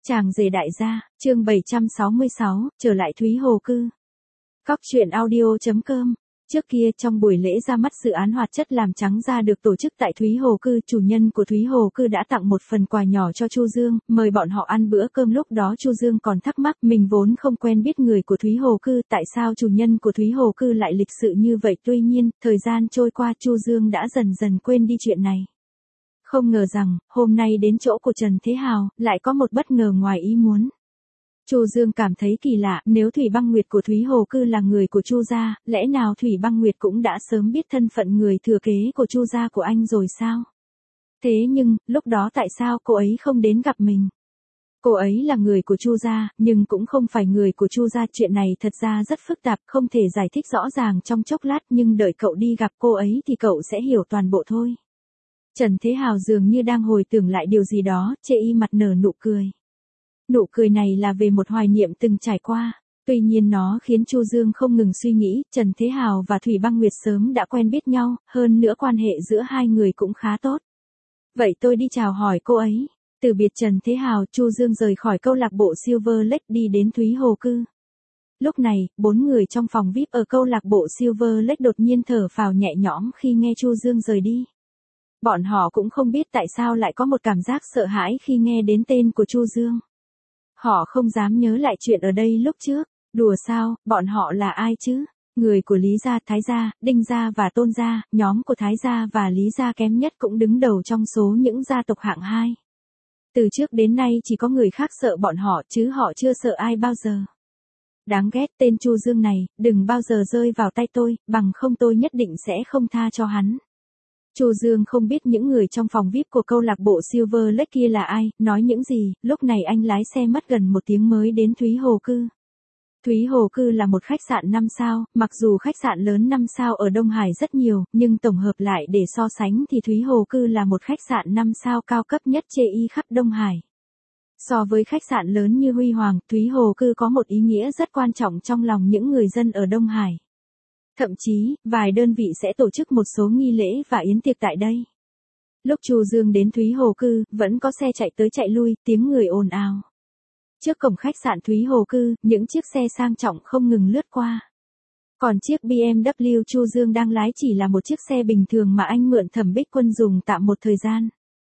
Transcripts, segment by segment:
Chàng rể đại gia, chương 766, trở lại Thúy Hồ Cư. Cóc truyện audio.com. Trước kia trong buổi lễ ra mắt dự án hoạt chất làm trắng da được tổ chức tại Thúy Hồ Cư, chủ nhân của Thúy Hồ Cư đã tặng một phần quà nhỏ cho Chu Dương, mời bọn họ ăn bữa cơm. Lúc đó Chu Dương còn thắc mắc mình vốn không quen biết người của Thúy Hồ Cư, tại sao chủ nhân của Thúy Hồ Cư lại lịch sự như vậy. Tuy nhiên, thời gian trôi qua Chu Dương đã dần dần quên đi chuyện này. Không ngờ rằng, hôm nay đến chỗ của Trần Thế Hào, lại có một bất ngờ ngoài ý muốn. Chu Dương cảm thấy kỳ lạ, nếu Thủy Băng Nguyệt của Thúy Hồ Cư là người của Chu gia, lẽ nào Thủy Băng Nguyệt cũng đã sớm biết thân phận người thừa kế của Chu gia của anh rồi sao? Thế nhưng, lúc đó tại sao cô ấy không đến gặp mình? Cô ấy là người của Chu gia, nhưng cũng không phải người của Chu gia. Chuyện này thật ra rất phức tạp, không thể giải thích rõ ràng trong chốc lát, nhưng đợi cậu đi gặp cô ấy thì cậu sẽ hiểu toàn bộ thôi. Trần Thế Hào dường như đang hồi tưởng lại điều gì đó, chê y mặt nở nụ cười. Nụ cười này là về một hoài niệm từng trải qua. Tuy nhiên nó khiến Chu Dương không ngừng suy nghĩ, Trần Thế Hào và Thủy Băng Nguyệt sớm đã quen biết nhau, hơn nữa quan hệ giữa hai người cũng khá tốt. Vậy tôi đi chào hỏi cô ấy. Từ biệt Trần Thế Hào, Chu Dương rời khỏi câu lạc bộ Silver Lake đi đến Thúy Hồ Cư. Lúc này, 4 người trong phòng VIP ở câu lạc bộ Silver Lake đột nhiên thở phào nhẹ nhõm khi nghe Chu Dương rời đi. Bọn họ cũng không biết tại sao lại có một cảm giác sợ hãi khi nghe đến tên của Chu Dương. Họ không dám nhớ lại chuyện ở đây lúc trước. Đùa sao, bọn họ là ai chứ? Người của Lý gia, Thái gia, Đinh gia và Tôn gia, nhóm của Thái gia và Lý gia kém nhất cũng đứng đầu trong số những gia tộc hạng 2. Từ trước đến nay chỉ có người khác sợ bọn họ chứ họ chưa sợ ai bao giờ. Đáng ghét, tên Chu Dương này, đừng bao giờ rơi vào tay tôi, bằng không tôi nhất định sẽ không tha cho hắn. Chu Dương không biết những người trong phòng VIP của câu lạc bộ Silver Lake kia là ai, nói những gì. Lúc này anh lái xe mất gần 1 tiếng mới đến Thúy Hồ Cư. Thúy Hồ Cư là một khách sạn 5 sao, mặc dù khách sạn lớn 5 sao ở Đông Hải rất nhiều, nhưng tổng hợp lại để so sánh thì Thúy Hồ Cư là một khách sạn 5 sao cao cấp nhất chê y khắp Đông Hải. So với khách sạn lớn như Huy Hoàng, Thúy Hồ Cư có một ý nghĩa rất quan trọng trong lòng những người dân ở Đông Hải. Thậm chí, vài đơn vị sẽ tổ chức một số nghi lễ và yến tiệc tại đây. Lúc Chu Dương đến Thúy Hồ Cư, vẫn có xe chạy tới chạy lui, tiếng người ồn ào. Trước cổng khách sạn Thúy Hồ Cư, những chiếc xe sang trọng không ngừng lướt qua. Còn chiếc BMW Chu Dương đang lái chỉ là một chiếc xe bình thường mà anh mượn Thẩm Bích Quân dùng tạm một thời gian.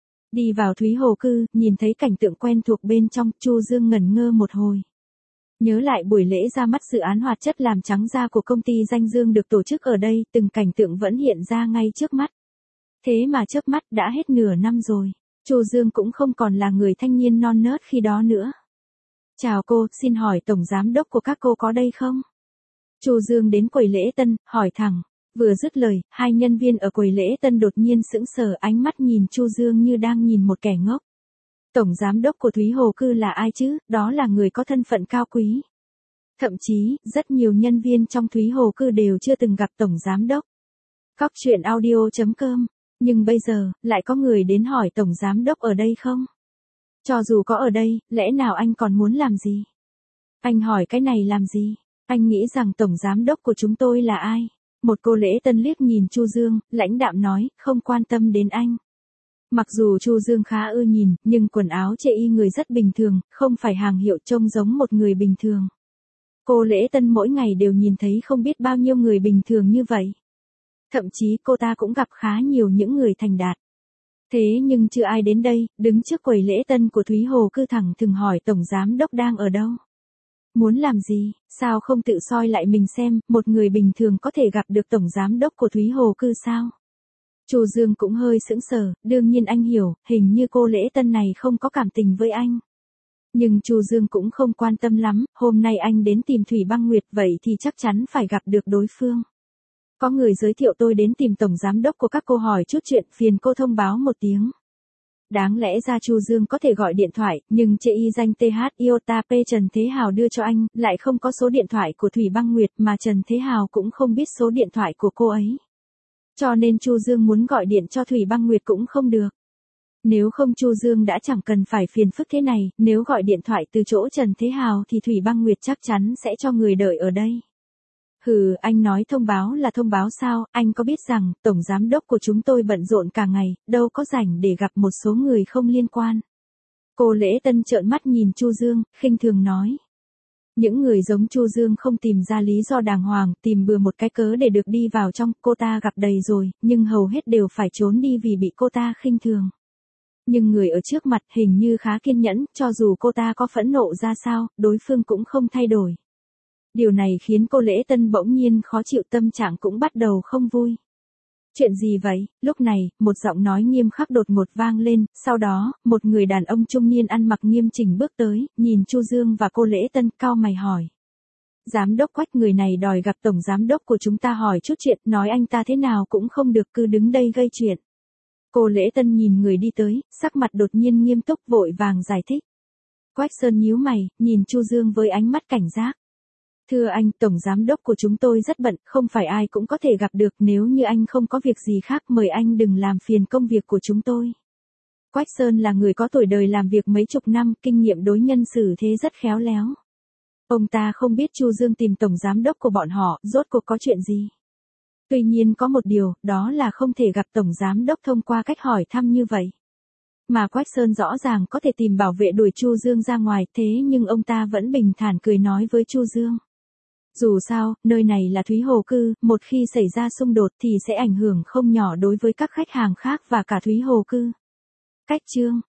Đi vào Thúy Hồ Cư, nhìn thấy cảnh tượng quen thuộc bên trong, Chu Dương ngẩn ngơ một hồi. Nhớ lại buổi lễ ra mắt dự án hoạt chất làm trắng da của công ty Danh Dương được tổ chức ở đây, từng cảnh tượng vẫn hiện ra ngay trước mắt. Thế mà chớp mắt đã hết nửa năm rồi. Chu Dương cũng không còn là người thanh niên non nớt khi đó nữa. Chào cô, xin hỏi tổng giám đốc của các cô có đây không? Chu Dương đến quầy lễ tân, hỏi thẳng. Vừa dứt lời, hai nhân viên ở quầy lễ tân đột nhiên sững sờ, ánh mắt nhìn Chu Dương như đang nhìn một kẻ ngốc. Tổng giám đốc của Thúy Hồ Cư là ai chứ? Đó là người có thân phận cao quý. Thậm chí, rất nhiều nhân viên trong Thúy Hồ Cư đều chưa từng gặp tổng giám đốc. Cóc truyện audio.com. Nhưng bây giờ, lại có người đến hỏi tổng giám đốc ở đây không? Cho dù có ở đây, lẽ nào anh còn muốn làm gì? Anh hỏi cái này làm gì? Anh nghĩ rằng tổng giám đốc của chúng tôi là ai? Một cô lễ tân liếc nhìn Chu Dương, lãnh đạm nói, không quan tâm đến anh. Mặc dù Chu Dương khá ưa nhìn, nhưng quần áo chê y người rất bình thường, không phải hàng hiệu, trông giống một người bình thường. Cô lễ tân mỗi ngày đều nhìn thấy không biết bao nhiêu người bình thường như vậy. Thậm chí cô ta cũng gặp khá nhiều những người thành đạt. Thế nhưng chưa ai đến đây, đứng trước quầy lễ tân của Thúy Hồ Cư thẳng thừng hỏi tổng giám đốc đang ở đâu. Muốn làm gì, sao không tự soi lại mình xem, một người bình thường có thể gặp được tổng giám đốc của Thúy Hồ Cư sao? Chu Dương cũng hơi sững sờ, đương nhiên anh hiểu, hình như cô lễ tân này không có cảm tình với anh. Nhưng Chu Dương cũng không quan tâm lắm, hôm nay anh đến tìm Thủy Băng Nguyệt vậy thì chắc chắn phải gặp được đối phương. Có người giới thiệu tôi đến tìm tổng giám đốc của các cô hỏi chút chuyện, phiền cô thông báo một tiếng. Đáng lẽ ra Chu Dương có thể gọi điện thoại, nhưng chê y danh TH Iota P Trần Thế Hào đưa cho anh, lại không có số điện thoại của Thủy Băng Nguyệt mà Trần Thế Hào cũng không biết số điện thoại của cô ấy. Cho nên Chu Dương muốn gọi điện cho Thủy Băng Nguyệt cũng không được. Nếu không Chu Dương đã chẳng cần phải phiền phức thế này, nếu gọi điện thoại từ chỗ Trần Thế Hào thì Thủy Băng Nguyệt chắc chắn sẽ cho người đợi ở đây. Hừ, anh nói thông báo là thông báo sao, anh có biết rằng, tổng giám đốc của chúng tôi bận rộn cả ngày, đâu có rảnh để gặp một số người không liên quan. Cô Lễ Tân trợn mắt nhìn Chu Dương, khinh thường nói. Những người giống Chu Dương không tìm ra lý do đàng hoàng, tìm bừa một cái cớ để được đi vào trong, cô ta gặp đầy rồi, nhưng hầu hết đều phải trốn đi vì bị cô ta khinh thường. Nhưng người ở trước mặt hình như khá kiên nhẫn, cho dù cô ta có phẫn nộ ra sao, đối phương cũng không thay đổi. Điều này khiến cô Lễ Tân bỗng nhiên khó chịu, tâm trạng cũng bắt đầu không vui. Chuyện gì vậy? Lúc này, một giọng nói nghiêm khắc đột ngột vang lên, sau đó, một người đàn ông trung niên ăn mặc nghiêm chỉnh bước tới, nhìn Chu Dương và cô Lễ Tân, cau mày hỏi. Giám đốc Quách, người này đòi gặp tổng giám đốc của chúng ta hỏi chút chuyện, nói anh ta thế nào cũng không được, cứ đứng đây gây chuyện. Cô Lễ Tân nhìn người đi tới, sắc mặt đột nhiên nghiêm túc, vội vàng giải thích. Quách Sơn nhíu mày, nhìn Chu Dương với ánh mắt cảnh giác. Thưa anh, tổng giám đốc của chúng tôi rất bận, không phải ai cũng có thể gặp được, nếu như anh không có việc gì khác, mời anh đừng làm phiền công việc của chúng tôi. Quách Sơn là người có tuổi đời làm việc mấy chục năm, kinh nghiệm đối nhân xử thế rất khéo léo. Ông ta không biết Chu Dương tìm tổng giám đốc của bọn họ, rốt cuộc có chuyện gì. Tuy nhiên có một điều, đó là không thể gặp tổng giám đốc thông qua cách hỏi thăm như vậy. Mà Quách Sơn rõ ràng có thể tìm bảo vệ đuổi Chu Dương ra ngoài, thế nhưng ông ta vẫn bình thản cười nói với Chu Dương. Dù sao, nơi này là Thúy Hồ Cư, một khi xảy ra xung đột thì sẽ ảnh hưởng không nhỏ đối với các khách hàng khác và cả Thúy Hồ Cư. Cách chương